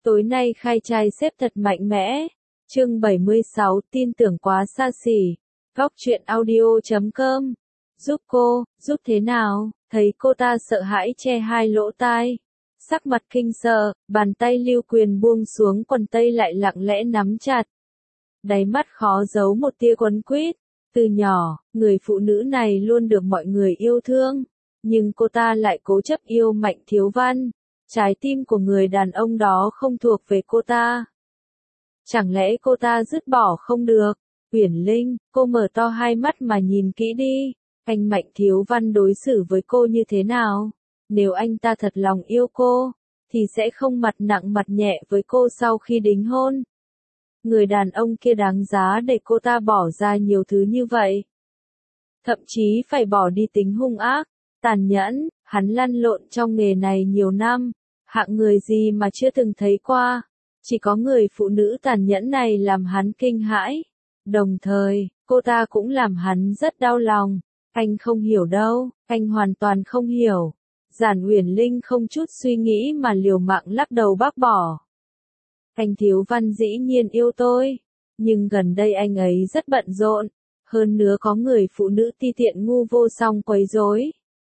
Tối nay khai trai xếp thật mạnh mẽ. Chương 76 tin tưởng quá xa xỉ. Góc truyện audio.com. Giúp cô, giúp thế nào? Thấy cô ta sợ hãi che hai lỗ tai. Sắc mặt kinh sợ, bàn tay Lưu Quyền buông xuống quần tây lại lặng lẽ nắm chặt. Đáy mắt khó giấu một tia quấn quýt. Từ nhỏ, người phụ nữ này luôn được mọi người yêu thương. Nhưng cô ta lại cố chấp yêu Mạnh Thiếu Văn. Trái tim của người đàn ông đó không thuộc về cô ta. Chẳng lẽ cô ta dứt bỏ không được? Uyển Linh, cô mở to hai mắt mà nhìn kỹ đi. Anh Mạnh Thiếu Văn đối xử với cô như thế nào? Nếu anh ta thật lòng yêu cô, thì sẽ không mặt nặng mặt nhẹ với cô sau khi đính hôn. Người đàn ông kia đáng giá để cô ta bỏ ra nhiều thứ như vậy. Thậm chí phải bỏ đi tính hung ác, tàn nhẫn, hắn lăn lộn trong nghề này nhiều năm. Hạng người gì mà chưa từng thấy qua. Chỉ có người phụ nữ tàn nhẫn này làm hắn kinh hãi. Đồng thời, cô ta cũng làm hắn rất đau lòng. Anh không hiểu đâu, anh hoàn toàn không hiểu. Giản Uyển Linh không chút suy nghĩ mà liều mạng lắc đầu bác bỏ. Anh Thiếu Văn dĩ nhiên yêu tôi, nhưng gần đây anh ấy rất bận rộn, hơn nữa có người phụ nữ ti tiện ngu vô song quấy rối.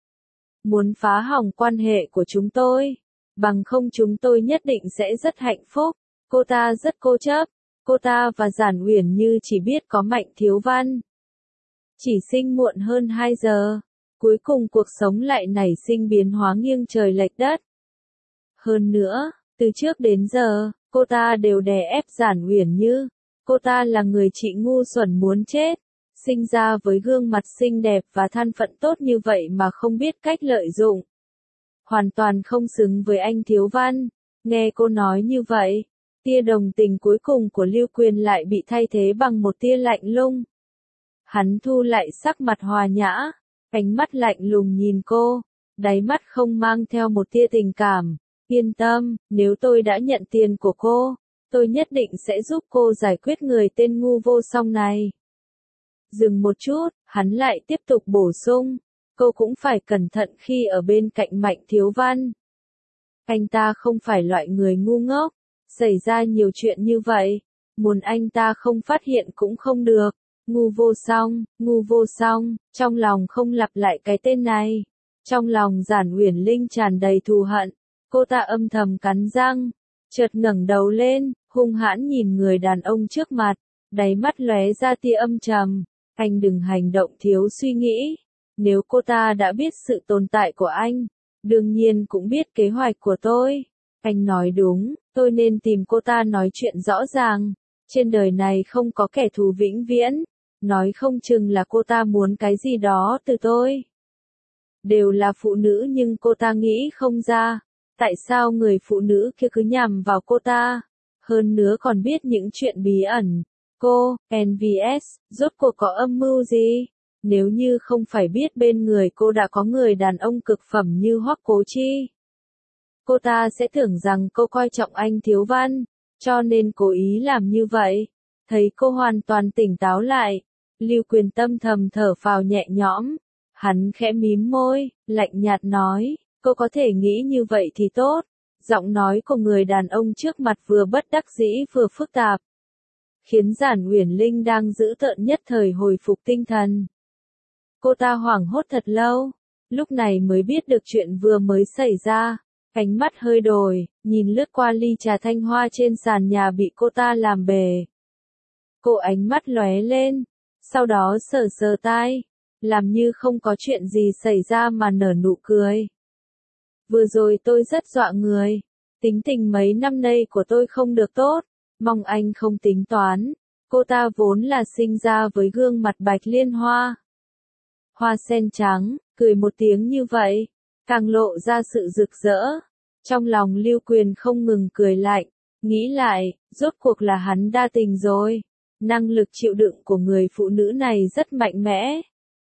Muốn phá hỏng quan hệ của chúng tôi, bằng không chúng tôi nhất định sẽ rất hạnh phúc. Cô ta rất cố chấp, cô ta và Giản Uyển Như chỉ biết có Mạnh Thiếu Văn. Chỉ sinh muộn hơn 2 giờ, cuối cùng cuộc sống lại nảy sinh biến hóa nghiêng trời lệch đất. Hơn nữa, từ trước đến giờ, cô ta đều đè ép Giản Uyển Như. Cô ta là người chị ngu xuẩn muốn chết, sinh ra với gương mặt xinh đẹp và thân phận tốt như vậy mà không biết cách lợi dụng. Hoàn toàn không xứng với anh Thiếu Văn. Nghe cô nói như vậy, tia đồng tình cuối cùng của Lưu Quyền lại bị thay thế bằng một tia lạnh lùng. Hắn thu lại sắc mặt hòa nhã, ánh mắt lạnh lùng nhìn cô, đáy mắt không mang theo một tia tình cảm. Yên tâm, nếu tôi đã nhận tiền của cô, tôi nhất định sẽ giúp cô giải quyết người tên ngu vô song này. Dừng một chút, hắn lại tiếp tục bổ sung, cô cũng phải cẩn thận khi ở bên cạnh Mạnh Thiếu Văn. Anh ta không phải loại người ngu ngốc, xảy ra nhiều chuyện như vậy, muốn anh ta không phát hiện cũng không được. Ngu vô song, trong lòng không lặp lại cái tên này. Trong lòng Giản Uyển Linh tràn đầy thù hận, cô ta âm thầm cắn răng, chợt ngẩng đầu lên, hung hãn nhìn người đàn ông trước mặt, đáy mắt lóe ra tia âm trầm. Anh đừng hành động thiếu suy nghĩ. Nếu cô ta đã biết sự tồn tại của anh, đương nhiên cũng biết kế hoạch của tôi. Anh nói đúng, tôi nên tìm cô ta nói chuyện rõ ràng. Trên đời này không có kẻ thù vĩnh viễn. Nói không chừng là cô ta muốn cái gì đó từ tôi. Đều là phụ nữ nhưng cô ta nghĩ không ra. Tại sao người phụ nữ kia cứ nhằm vào cô ta? Hơn nữa còn biết những chuyện bí ẩn. Cô, NVS, rốt cuộc có âm mưu gì? Nếu như không phải biết bên người cô đã có người đàn ông cực phẩm như Hoắc Cố Chi, cô ta sẽ tưởng rằng cô coi trọng anh Thiếu Văn, cho nên cố ý làm như vậy. Thấy cô hoàn toàn tỉnh táo lại, Lưu Quyền tâm thầm thở phào nhẹ nhõm. Hắn khẽ mím môi, lạnh nhạt nói, cô có thể nghĩ như vậy thì tốt. Giọng nói của người đàn ông trước mặt vừa bất đắc dĩ vừa phức tạp, khiến Giản Uyển Linh đang dữ tợn nhất thời hồi phục tinh thần. Cô ta hoảng hốt thật lâu, lúc này mới biết được chuyện vừa mới xảy ra. Ánh mắt hơi đổi, nhìn lướt qua ly trà thanh hoa trên sàn nhà bị cô ta làm bể. Cô ánh mắt lóe lên, sau đó sờ sờ tai, làm như không có chuyện gì xảy ra mà nở nụ cười. Vừa rồi tôi rất dọa người, tính tình mấy năm nay của tôi không được tốt, mong anh không tính toán. Cô ta vốn là sinh ra với gương mặt bạch liên hoa, hoa sen trắng, cười một tiếng như vậy, càng lộ ra sự rực rỡ. Trong lòng Lưu Quyền không ngừng cười lạnh, nghĩ lại, rốt cuộc là hắn đa tình rồi. Năng lực chịu đựng của người phụ nữ này rất mạnh mẽ.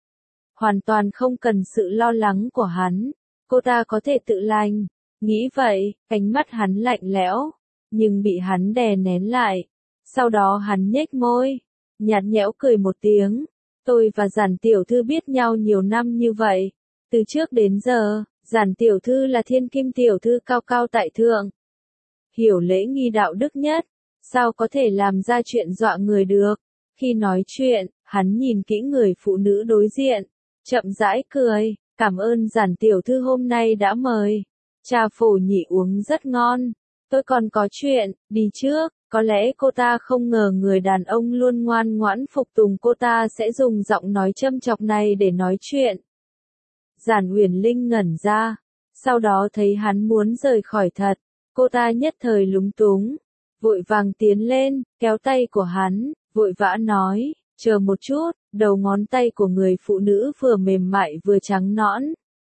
Hoàn toàn không cần sự lo lắng của hắn, cô ta có thể tự lành. Nghĩ vậy, ánh mắt hắn lạnh lẽo, nhưng bị hắn đè nén lại. Sau đó hắn nhếch môi, nhạt nhẽo cười một tiếng. Tôi và Giản tiểu thư biết nhau nhiều năm như vậy. Từ trước đến giờ, Giản tiểu thư là thiên kim tiểu thư cao cao tại thượng. hiểu lễ nghi đạo đức nhất, sao có thể làm ra chuyện dọa người được. Khi nói chuyện, hắn nhìn kỹ người phụ nữ đối diện, chậm rãi cười, cảm ơn Giản tiểu thư hôm nay đã mời. Trà phổ nhị uống rất ngon, tôi còn có chuyện, đi trước. Có lẽ cô ta không ngờ người đàn ông luôn ngoan ngoãn phục tùng cô ta sẽ dùng giọng nói châm chọc này để nói chuyện. Giản Uyển Linh ngẩn ra, sau đó thấy hắn muốn rời khỏi thật, cô ta nhất thời lúng túng, vội vàng tiến lên, kéo tay của hắn, vội vã nói, chờ một chút, đầu ngón tay của người phụ nữ vừa mềm mại vừa trắng nõn.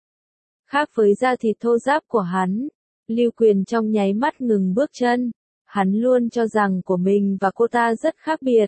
Khác với da thịt thô ráp của hắn, Lưu Quyền trong nháy mắt ngừng bước chân. Hắn luôn cho rằng của mình và cô ta rất khác biệt,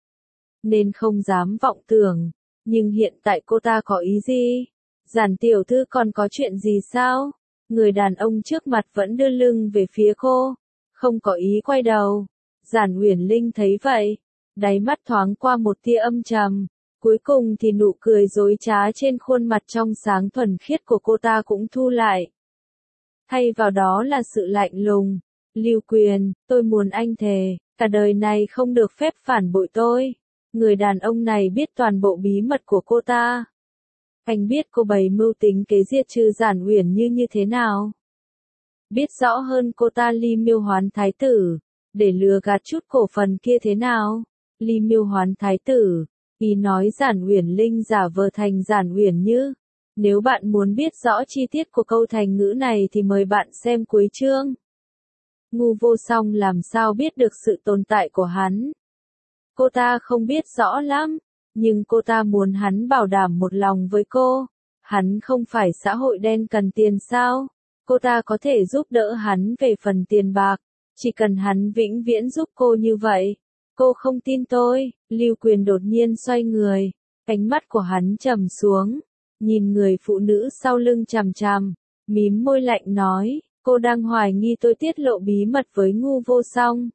nên không dám vọng tưởng, nhưng hiện tại cô ta có ý gì? Giản tiểu thư còn có chuyện gì sao? Người đàn ông trước mặt vẫn đưa lưng về phía cô, không có ý quay đầu. Giản Uyển Linh thấy vậy, đáy mắt thoáng qua một tia âm trầm, cuối cùng thì nụ cười dối trá trên khuôn mặt trong sáng thuần khiết của cô ta cũng thu lại. Thay vào đó là sự lạnh lùng. Lưu Quyền, tôi muốn anh thề, cả đời này không được phép phản bội tôi. Người đàn ông này biết toàn bộ bí mật của cô ta. Anh biết cô bày mưu tính kế diệt trừ Giản Uyển như thế nào. Biết rõ hơn cô ta Ly Miêu Hoán Thái tử, để lừa gạt chút cổ phần kia thế nào. Ly Miêu Hoán Thái tử, ý nói Giản Uyển Linh giả vờ thành Giản Uyển Như. Nếu bạn muốn biết rõ chi tiết của câu thành ngữ này thì mời bạn xem cuối chương. Ngu Vô Song làm sao biết được sự tồn tại của hắn. Cô ta không biết rõ lắm, nhưng cô ta muốn hắn bảo đảm một lòng với cô. Hắn không phải xã hội đen cần tiền sao? Cô ta có thể giúp đỡ hắn về phần tiền bạc, chỉ cần hắn vĩnh viễn giúp cô như vậy. Cô không tin tôi. Lưu Quyền đột nhiên xoay người, ánh mắt của hắn trầm xuống, nhìn người phụ nữ sau lưng chằm chằm, mím môi lạnh nói. Cô đang hoài nghi tôi tiết lộ bí mật với Ngu Vô Song.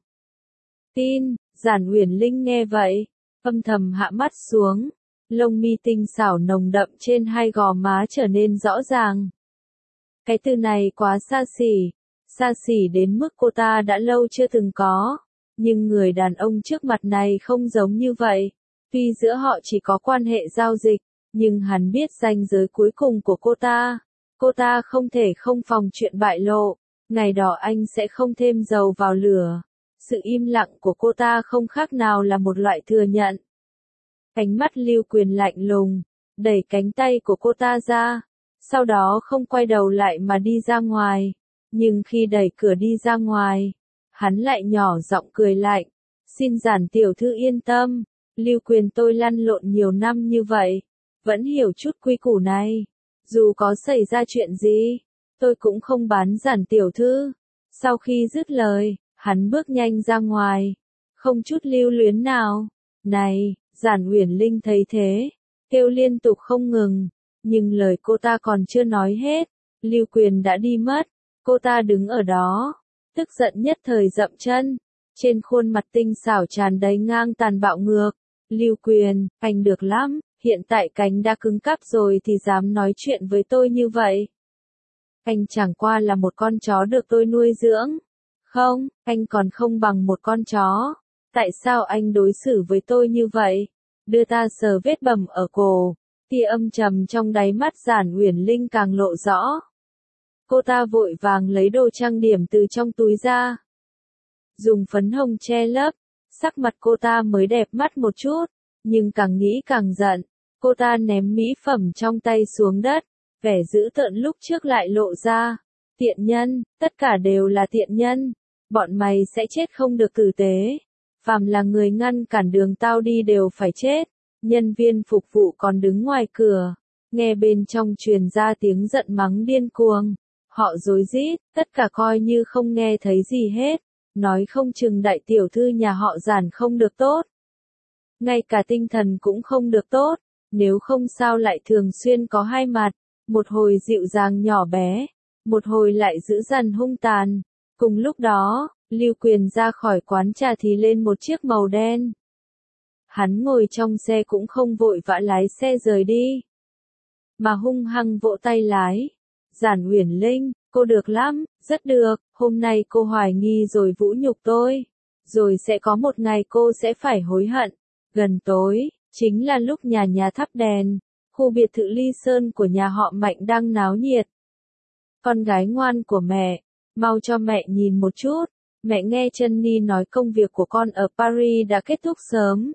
Tin. Giản Uyển Linh nghe vậy, âm thầm hạ mắt xuống, lông mi tinh xảo nồng đậm trên hai gò má trở nên rõ ràng. Cái từ này quá xa xỉ đến mức cô ta đã lâu chưa từng có, nhưng người đàn ông trước mặt này không giống như vậy. Tuy giữa họ chỉ có quan hệ giao dịch, nhưng hắn biết ranh giới cuối cùng của cô ta. Cô ta không thể không phòng chuyện bại lộ, ngày đó anh sẽ không thêm dầu vào lửa. Sự im lặng của cô ta không khác nào là một loại thừa nhận. Ánh mắt Lưu Quyền lạnh lùng, đẩy cánh tay của cô ta ra, sau đó không quay đầu lại mà đi ra ngoài. Nhưng khi đẩy cửa đi ra ngoài, hắn lại nhỏ giọng cười lạnh. Xin Giản tiểu thư yên tâm, Lưu Quyền tôi lăn lộn nhiều năm như vậy, vẫn hiểu chút quy củ này. Dù có xảy ra chuyện gì, tôi cũng không bán Giản tiểu thư. Sau khi dứt lời, hắn bước nhanh ra ngoài, không chút lưu luyến nào. Này, Giản Uyển Linh thấy thế, kêu liên tục không ngừng, nhưng lời cô ta còn chưa nói hết, Lưu Quyền đã đi mất. Cô ta đứng ở đó, tức giận nhất thời dậm chân, trên khuôn mặt tinh xảo tràn đầy ngang tàn bạo ngược. Lưu Quyền, anh được lắm, hiện tại cánh đã cứng cáp rồi thì dám nói chuyện với tôi như vậy. Anh chẳng qua là một con chó được tôi nuôi dưỡng. Không, anh còn không bằng một con chó. Tại sao anh đối xử với tôi như vậy? Đưa ta sờ vết bầm ở cổ. Tia âm trầm trong đáy mắt Giản Uyển Linh càng lộ rõ. Cô ta vội vàng lấy đồ trang điểm từ trong túi ra, dùng phấn hồng che lấp, sắc mặt cô ta mới đẹp mắt một chút, nhưng càng nghĩ càng giận. Cô ta ném mỹ phẩm trong tay xuống đất, vẻ dữ tợn lúc trước lại lộ ra. Tiện nhân, tất cả đều là tiện nhân. Bọn mày sẽ chết không được tử tế. Phàm là người ngăn cản đường tao đi đều phải chết. Nhân viên phục vụ còn đứng ngoài cửa, nghe bên trong truyền ra tiếng giận mắng điên cuồng. Họ rối rít, tất cả coi như không nghe thấy gì hết. Nói không chừng đại tiểu thư nhà họ Giản không được tốt. Ngay cả tinh thần cũng không được tốt. Nếu không sao lại thường xuyên có hai mặt. Một hồi dịu dàng nhỏ bé, một hồi lại dữ dằn hung tàn. Cùng lúc đó, Lưu Quyền ra khỏi quán trà thì lên một chiếc màu đen. Hắn ngồi trong xe cũng không vội vã lái xe rời đi, mà hung hăng vỗ tay lái. Giản Uyển Linh, Cô được lắm, rất được, hôm nay cô hoài nghi rồi vũ nhục tôi. Rồi sẽ có một ngày cô sẽ phải hối hận. Gần tối, chính là lúc nhà nhà thắp đèn, khu biệt thự Ly Sơn của nhà họ Mạnh đang náo nhiệt. Con gái ngoan của mẹ, mau cho mẹ nhìn một chút. Mẹ nghe Trân Nhi nói công việc của con ở Paris đã kết thúc sớm.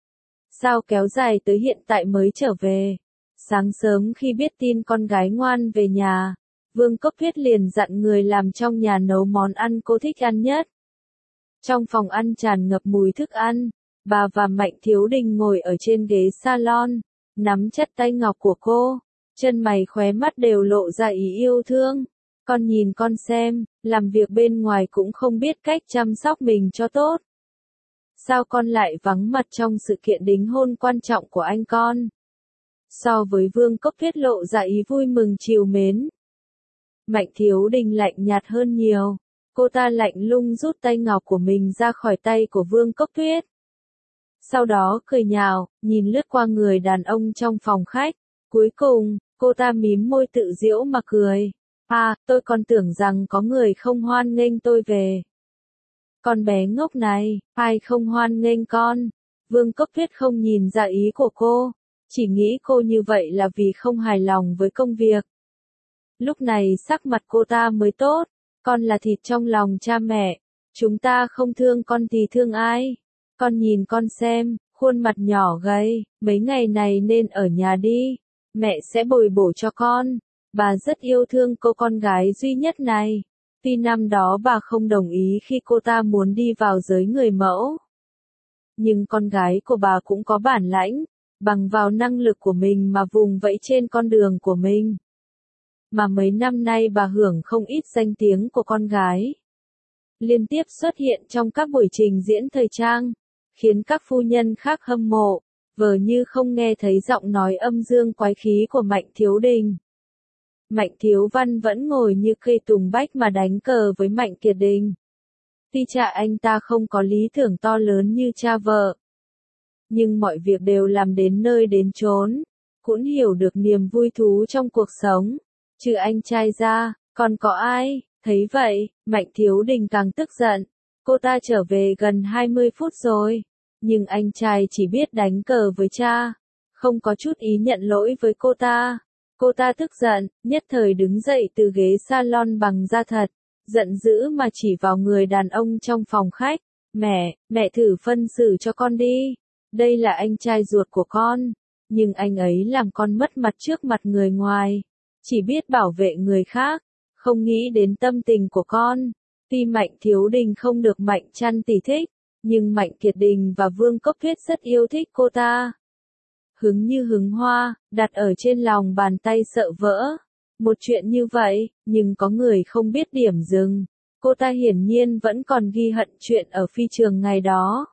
Sao kéo dài tới hiện tại mới trở về? Sáng sớm khi biết tin con gái ngoan về nhà, Vương Cốc Tuyết liền dặn người làm trong nhà nấu món ăn cô thích ăn nhất. Trong phòng ăn tràn ngập mùi thức ăn, bà và Mạnh Thiếu Đình ngồi ở trên ghế salon, nắm chặt tay ngọc của cô, chân mày khóe mắt đều lộ ra ý yêu thương. Con nhìn con xem, làm việc bên ngoài cũng không biết cách chăm sóc mình cho tốt. Sao con lại vắng mặt trong sự kiện đính hôn quan trọng của anh con? So với Vương Cốc Tuyết lộ ra ý vui mừng trìu mến, Mạnh Thiếu Đình lạnh nhạt hơn nhiều. Cô ta lạnh lùng rút tay ngọc của mình ra khỏi tay của Vương Cốc Tuyết. Sau đó cười nhạo, nhìn lướt qua người đàn ông trong phòng khách. Cuối cùng, cô ta mím môi tự giễu mà cười. À, tôi còn tưởng rằng có người không hoan nghênh tôi về. Con bé ngốc này, ai không hoan nghênh con? Vương Cốc Tuyết không nhìn ra ý của cô, chỉ nghĩ cô như vậy là vì không hài lòng với công việc. Lúc này sắc mặt cô ta mới tốt, con là thịt trong lòng cha mẹ, chúng ta không thương con thì thương ai? Con nhìn con xem, khuôn mặt nhỏ gầy, mấy ngày này nên ở nhà đi, mẹ sẽ bồi bổ cho con. Bà rất yêu thương cô con gái duy nhất này. Tuy năm đó bà không đồng ý khi cô ta muốn đi vào giới người mẫu, nhưng con gái của bà cũng có bản lãnh, bằng vào năng lực của mình mà vùng vẫy trên con đường của mình. Mà mấy năm nay bà hưởng không ít danh tiếng của con gái. Liên tiếp xuất hiện trong các buổi trình diễn thời trang, khiến các phu nhân khác hâm mộ, vờ như không nghe thấy giọng nói âm dương quái khí của Mạnh Thiếu Đình. Mạnh Thiếu Văn vẫn ngồi như cây tùng bách mà đánh cờ với Mạnh Kiệt Đình. Tuy cha anh ta không có lý tưởng to lớn như cha vợ, nhưng mọi việc đều làm đến nơi đến chốn, cũng hiểu được niềm vui thú trong cuộc sống. Trừ anh trai ra, còn có ai? Thấy vậy, Mạnh Thiếu Đình càng tức giận. Cô ta trở về gần 20 phút rồi, nhưng anh trai chỉ biết đánh cờ với cha, không có chút ý nhận lỗi với cô ta. Cô ta tức giận, nhất thời đứng dậy từ ghế salon bằng da thật, giận dữ mà chỉ vào người đàn ông trong phòng khách. Mẹ thử phân xử cho con đi. Đây là anh trai ruột của con, nhưng anh ấy làm con mất mặt trước mặt người ngoài, chỉ biết bảo vệ người khác, không nghĩ đến tâm tình của con. Tuy Mạnh Thiếu Đình không được Mạnh Trăn tỷ thích, nhưng Mạnh Kiệt Đình và Vương Cốc Tuyết rất yêu thích cô ta. Hứng như hứng hoa, đặt ở trên lòng bàn tay sợ vỡ. Một chuyện như vậy, nhưng có người không biết điểm dừng. Cô ta hiển nhiên vẫn còn ghi hận chuyện ở phi trường ngày đó.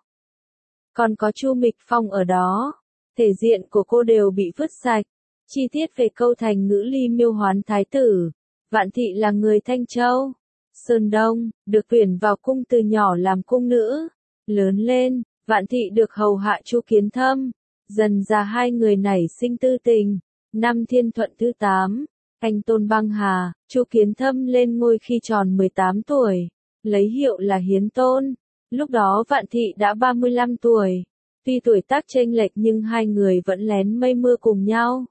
Còn có Chu Mịch Phong ở đó, thể diện của cô đều bị vứt sạch. Chi tiết về câu thành ngữ Ly Miêu Hoán Thái tử. Vạn Thị là người Thanh Châu, Sơn Đông, được tuyển vào cung từ nhỏ làm cung nữ. Lớn lên, Vạn Thị được hầu hạ Chu Kiến Thâm. Dần ra hai người nảy sinh tư tình. Năm Thiên Thuận thứ 8, anh Tôn Băng Hà, Chu Kiến Thâm lên ngôi khi tròn 18 tuổi, lấy hiệu là Hiến Tôn. Lúc đó Vạn Thị đã 35 tuổi. Tuy tuổi tác chênh lệch nhưng hai người vẫn lén mây mưa cùng nhau.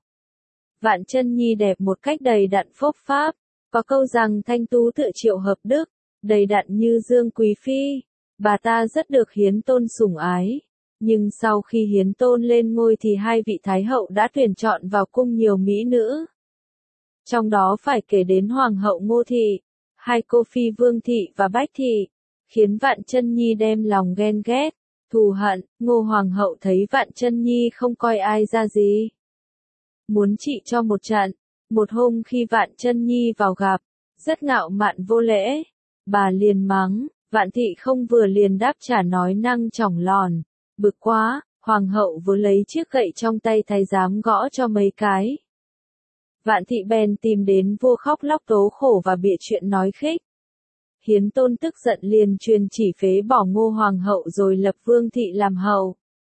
Vạn Trân Nhi đẹp một cách đầy đặn phốc pháp, có câu rằng thanh tú tựa Triệu Hợp Đức, đầy đặn như Dương Quý Phi. Bà ta rất được Hiến Tôn sủng ái. Nhưng sau khi Hiến Tôn lên ngôi thì hai vị Thái hậu đã tuyển chọn vào cung nhiều mỹ nữ. Trong đó phải kể đến Hoàng hậu Ngô Thị, hai cô phi Vương Thị và Bách Thị, khiến Vạn Trân Nhi đem lòng ghen ghét, thù hận. Ngô Hoàng hậu thấy Vạn Trân Nhi không coi ai ra gì, muốn trị cho một trận. Một hôm khi Vạn Trân Nhi vào gặp, rất ngạo mạn vô lễ, bà liền mắng. Vạn Thị không vừa liền đáp trả nói năng chỏng lòn. Bực quá, Hoàng hậu vừa lấy chiếc gậy trong tay thái giám gõ cho mấy cái. Vạn Thị bèn tìm đến vua khóc lóc tố khổ và bịa chuyện nói khích. Hiến Tôn tức giận liền truyền chỉ phế bỏ Ngô Hoàng hậu rồi lập Vương Thị làm hậu.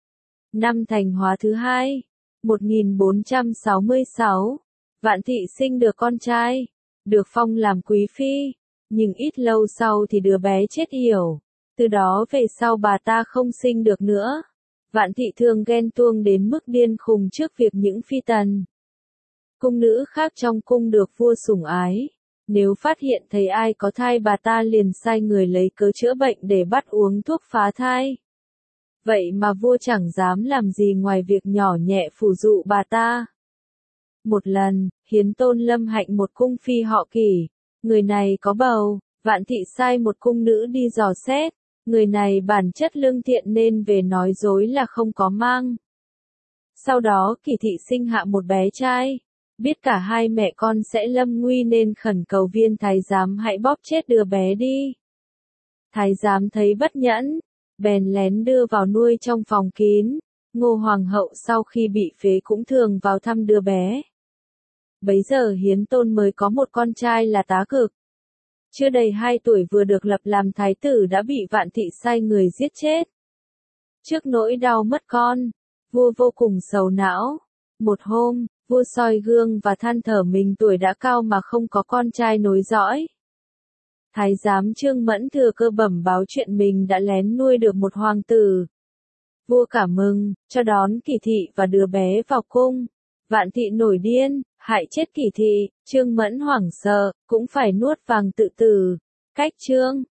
Năm Thành Hóa thứ 2, 1466, Vạn Thị sinh được con trai. được phong làm quý phi, nhưng ít lâu sau thì đứa bé chết yểu. Từ đó về sau bà ta không sinh được nữa. Vạn thị thường ghen tuông đến mức điên khùng trước việc những phi tần, cung nữ khác trong cung được vua sủng ái. Nếu phát hiện thấy ai có thai bà ta liền sai người lấy cớ chữa bệnh để bắt uống thuốc phá thai. Vậy mà vua chẳng dám làm gì ngoài việc nhỏ nhẹ phù dụ bà ta. Một lần, Hiến Tôn lâm hạnh một cung phi họ Kỷ. Người này có bầu, Vạn thị sai một cung nữ đi dò xét. Người này bản chất lương thiện nên về nói dối là không có mang. Sau đó Kỷ thị sinh hạ một bé trai. Biết cả hai mẹ con sẽ lâm nguy nên khẩn cầu viên thái giám hãy bóp chết đứa bé đi. Thái giám thấy bất nhẫn, bèn lén đưa vào nuôi trong phòng kín. Ngô Hoàng hậu sau khi bị phế cũng thường vào thăm đứa bé. Bấy giờ Hiến Tôn mới có một con trai là Tá Cực. Chưa đầy 2 tuổi vừa được lập làm thái tử đã bị Vạn thị sai người giết chết. Trước nỗi đau mất con, vua vô cùng sầu não. Một hôm, vua soi gương và than thở mình tuổi đã cao mà không có con trai nối dõi. Thái giám Trương Mẫn thừa cơ bẩm báo chuyện mình đã lén nuôi được một hoàng tử. Vua cảm mừng, cho đón Kỷ thị và đứa bé vào cung. Vạn thị nổi điên, hại chết Kỷ thị, Trương Mẫn hoảng sợ, cũng phải nuốt vàng tự tử. Cách chương